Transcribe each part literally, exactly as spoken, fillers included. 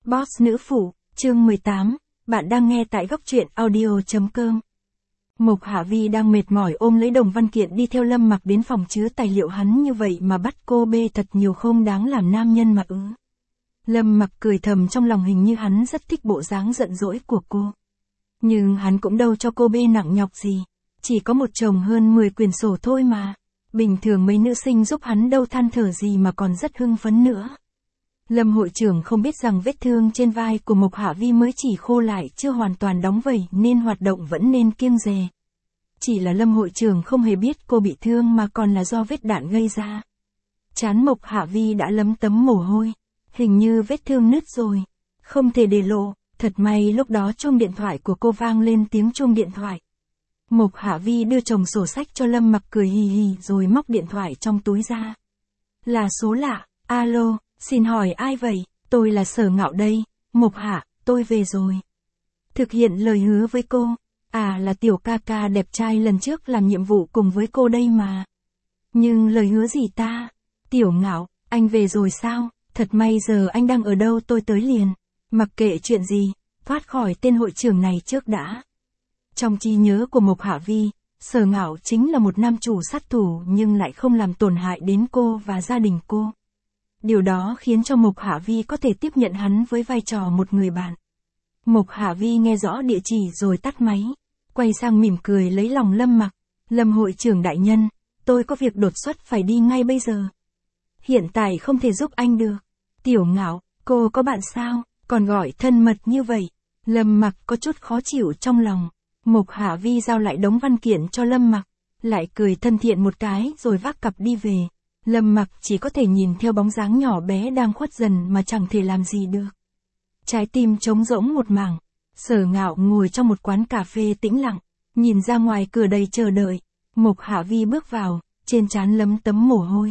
Boss nữ phụ, chương mười tám, bạn đang nghe tại góc truyện audio.com. Mộc Hạ Vi đang mệt mỏi ôm lấy Đồng Văn Kiện đi theo Lâm Mặc đến phòng chứa tài liệu, hắn như vậy mà bắt cô bê thật nhiều không đáng làm nam nhân mà ứ. Lâm Mặc cười thầm trong lòng, hình như hắn rất thích bộ dáng giận dỗi của cô. Nhưng hắn cũng đâu cho cô bê nặng nhọc gì, chỉ có một chồng hơn mười quyển sổ thôi mà. Bình thường mấy nữ sinh giúp hắn đâu than thở gì mà còn rất hưng phấn nữa. Lâm hội trưởng không biết rằng vết thương trên vai của Mộc Hạ Vi mới chỉ khô lại chưa hoàn toàn đóng vẩy nên hoạt động vẫn nên kiêng dè. Chỉ là Lâm hội trưởng không hề biết cô bị thương mà còn là do vết đạn gây ra. Trán Mộc Hạ Vi đã lấm tấm mồ hôi, hình như vết thương nứt rồi, không thể để lộ. Thật may lúc đó chuông điện thoại của cô vang lên, tiếng chuông điện thoại. Mộc Hạ Vi đưa chồng sổ sách cho Lâm Mặc, cười hì hì rồi móc điện thoại trong túi ra. Là số lạ. Alo, xin hỏi ai vậy? Tôi là Sở Ngạo đây. Mộc Hạ, tôi về rồi. Thực hiện lời hứa với cô. À, là tiểu ca ca đẹp trai lần trước làm nhiệm vụ cùng với cô đây mà. Nhưng lời hứa gì ta? Tiểu Ngạo, anh về rồi sao? Thật may, giờ anh đang ở đâu tôi tới liền. Mặc kệ chuyện gì, thoát khỏi tên hội trưởng này trước đã. Trong trí nhớ của Mộc Hạ Vi, Sở Ngạo chính là một nam chủ sát thủ nhưng lại không làm tổn hại đến cô và gia đình cô. Điều đó khiến cho Mộc Hạ Vi có thể tiếp nhận hắn với vai trò một người bạn. Mộc Hạ Vi nghe rõ địa chỉ rồi tắt máy, quay sang mỉm cười lấy lòng Lâm Mặc. Lâm hội trưởng đại nhân, tôi có việc đột xuất phải đi ngay bây giờ. Hiện tại không thể giúp anh được. Tiểu Ngạo, cô có bạn sao? Còn gọi thân mật như vậy. Lâm Mặc có chút khó chịu trong lòng. Mộc Hạ Vi giao lại đống văn kiện cho Lâm Mặc, lại cười thân thiện một cái rồi vác cặp đi về. Lâm Mặc chỉ có thể nhìn theo bóng dáng nhỏ bé đang khuất dần mà chẳng thể làm gì được. Trái tim trống rỗng một mảng. Sở Ngạo ngồi trong một quán cà phê tĩnh lặng, nhìn ra ngoài cửa đầy chờ đợi. Mộc Hạ Vi bước vào, trên trán lấm tấm mồ hôi.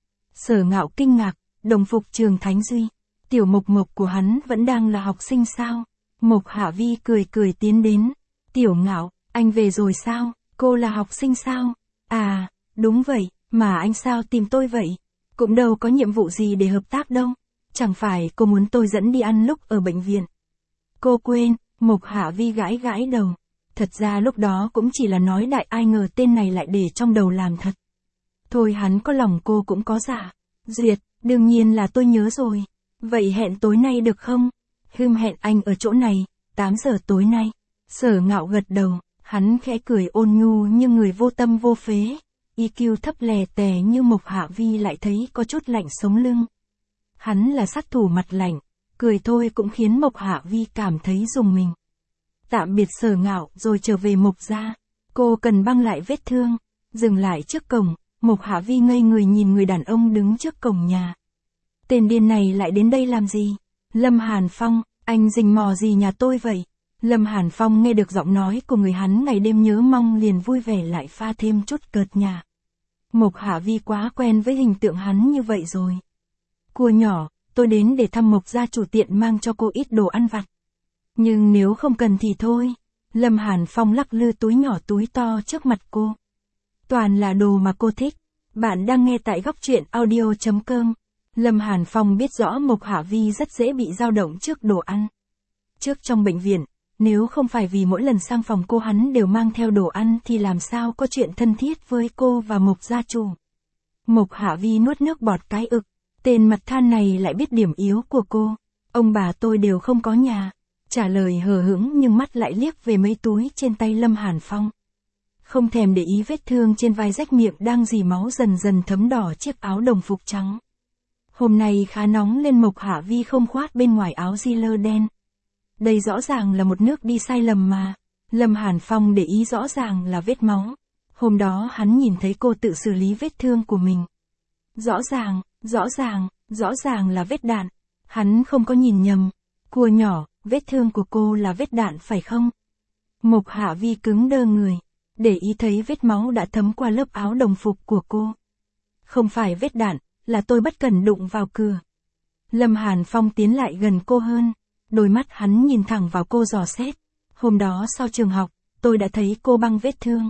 Sở Ngạo kinh ngạc, đồng phục trường Thánh Duy. Tiểu Mộc Mộc của hắn vẫn đang là học sinh sao? Mộc Hạ Vi cười cười tiến đến. Tiểu Ngạo, anh về rồi sao? Cô là học sinh sao? À, đúng vậy, mà anh sao tìm tôi vậy? Cũng đâu có nhiệm vụ gì để hợp tác đâu. Chẳng phải cô muốn tôi dẫn đi ăn lúc ở bệnh viện? Cô quên. Mộc Hạ Vi gãi gãi đầu. Thật ra lúc đó cũng chỉ là nói đại, ai ngờ tên này lại để trong đầu làm thật. Thôi hắn có lòng cô cũng có dạ. Duyệt, đương nhiên là tôi nhớ rồi. Vậy hẹn tối nay được không? Hừm, hẹn anh ở chỗ này, tám giờ tối nay. Sở Ngạo gật đầu, hắn khẽ cười ôn nhu như người vô tâm vô phế. i kiu thấp lè tè như Mộc Hạ Vi lại thấy có chút lạnh sống lưng. Hắn là sát thủ mặt lạnh, cười thôi cũng khiến Mộc Hạ Vi cảm thấy rùng mình. Tạm biệt Sở Ngạo rồi trở về Mộc gia. Cô cần băng lại vết thương. Dừng lại trước cổng, Mộc Hạ Vi ngây người nhìn người đàn ông đứng trước cổng nhà. Tên điên này lại đến đây làm gì? Lâm Hàn Phong, anh rình mò gì nhà tôi vậy? Lâm Hàn Phong nghe được giọng nói của người hắn ngày đêm nhớ mong liền vui vẻ lại pha thêm chút cợt nhả. Mộc Hạ Vi quá quen với hình tượng hắn như vậy rồi. Cua nhỏ, tôi đến để thăm Mộc gia chủ, tiện mang cho cô ít đồ ăn vặt. Nhưng nếu không cần thì thôi. Lâm Hàn Phong lắc lư túi nhỏ túi to trước mặt cô. Toàn là đồ mà cô thích. Bạn đang nghe tại góc truyện audio.com. Lâm Hàn Phong biết rõ Mộc Hạ Vi rất dễ bị dao động trước đồ ăn. Trước trong bệnh viện, nếu không phải vì mỗi lần sang phòng cô hắn đều mang theo đồ ăn thì làm sao có chuyện thân thiết với cô và Mộc gia chủ. Mộc Hạ Vi nuốt nước bọt cái ực. Tên mặt than này lại biết điểm yếu của cô. Ông bà tôi đều không có nhà. Trả lời hờ hững nhưng mắt lại liếc về mấy túi trên tay Lâm Hàn Phong. Không thèm để ý vết thương trên vai rách miệng đang dì máu dần dần thấm đỏ chiếc áo đồng phục trắng. Hôm nay khá nóng lên, Mộc Hạ Vi không khoác bên ngoài áo jean đen. Đây rõ ràng là một nước đi sai lầm mà. Lâm Hàn Phong để ý rõ ràng là vết máu. Hôm đó hắn nhìn thấy cô tự xử lý vết thương của mình. Rõ ràng, rõ ràng, rõ ràng là vết đạn. Hắn không có nhìn nhầm. Cua nhỏ, vết thương của cô là vết đạn phải không? Mộc Hạ Vi cứng đơ người, để ý thấy vết máu đã thấm qua lớp áo đồng phục của cô. Không phải vết đạn, là tôi bất cẩn đụng vào cửa. Lâm Hàn Phong tiến lại gần cô hơn. Đôi mắt hắn nhìn thẳng vào cô dò xét. Hôm đó sau trường học, tôi đã thấy cô băng vết thương.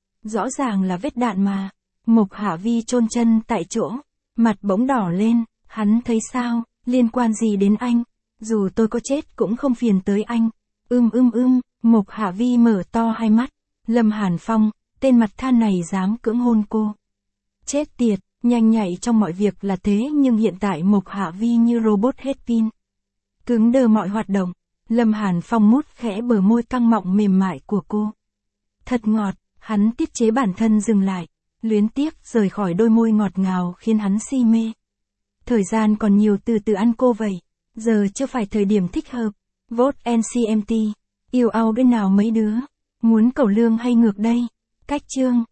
Rõ ràng là vết đạn mà. Mộc Hạ Vi chôn chân tại chỗ, mặt bỗng đỏ lên. Hắn thấy sao? Liên quan gì đến anh? Dù tôi có chết cũng không phiền tới anh. Ưm ưm ưm, Mộc Hạ Vi mở to hai mắt. Lâm Hàn Phong, tên mặt than này dám cưỡng hôn cô. Chết tiệt, nhanh nhạy trong mọi việc là thế nhưng hiện tại Mộc Hạ Vi như robot hết pin. Cứng đờ mọi hoạt động. Lâm Hàn Phong mút khẽ bờ môi căng mọng mềm mại của cô. Thật ngọt, hắn tiết chế bản thân dừng lại. Luyến tiếc rời khỏi đôi môi ngọt ngào khiến hắn si mê. Thời gian còn nhiều, từ từ ăn cô vậy. Giờ chưa phải thời điểm thích hợp. Vote en xê em tê. Yêu ao bên nào mấy đứa. Muốn cẩu lương hay ngược đây? Cách chương.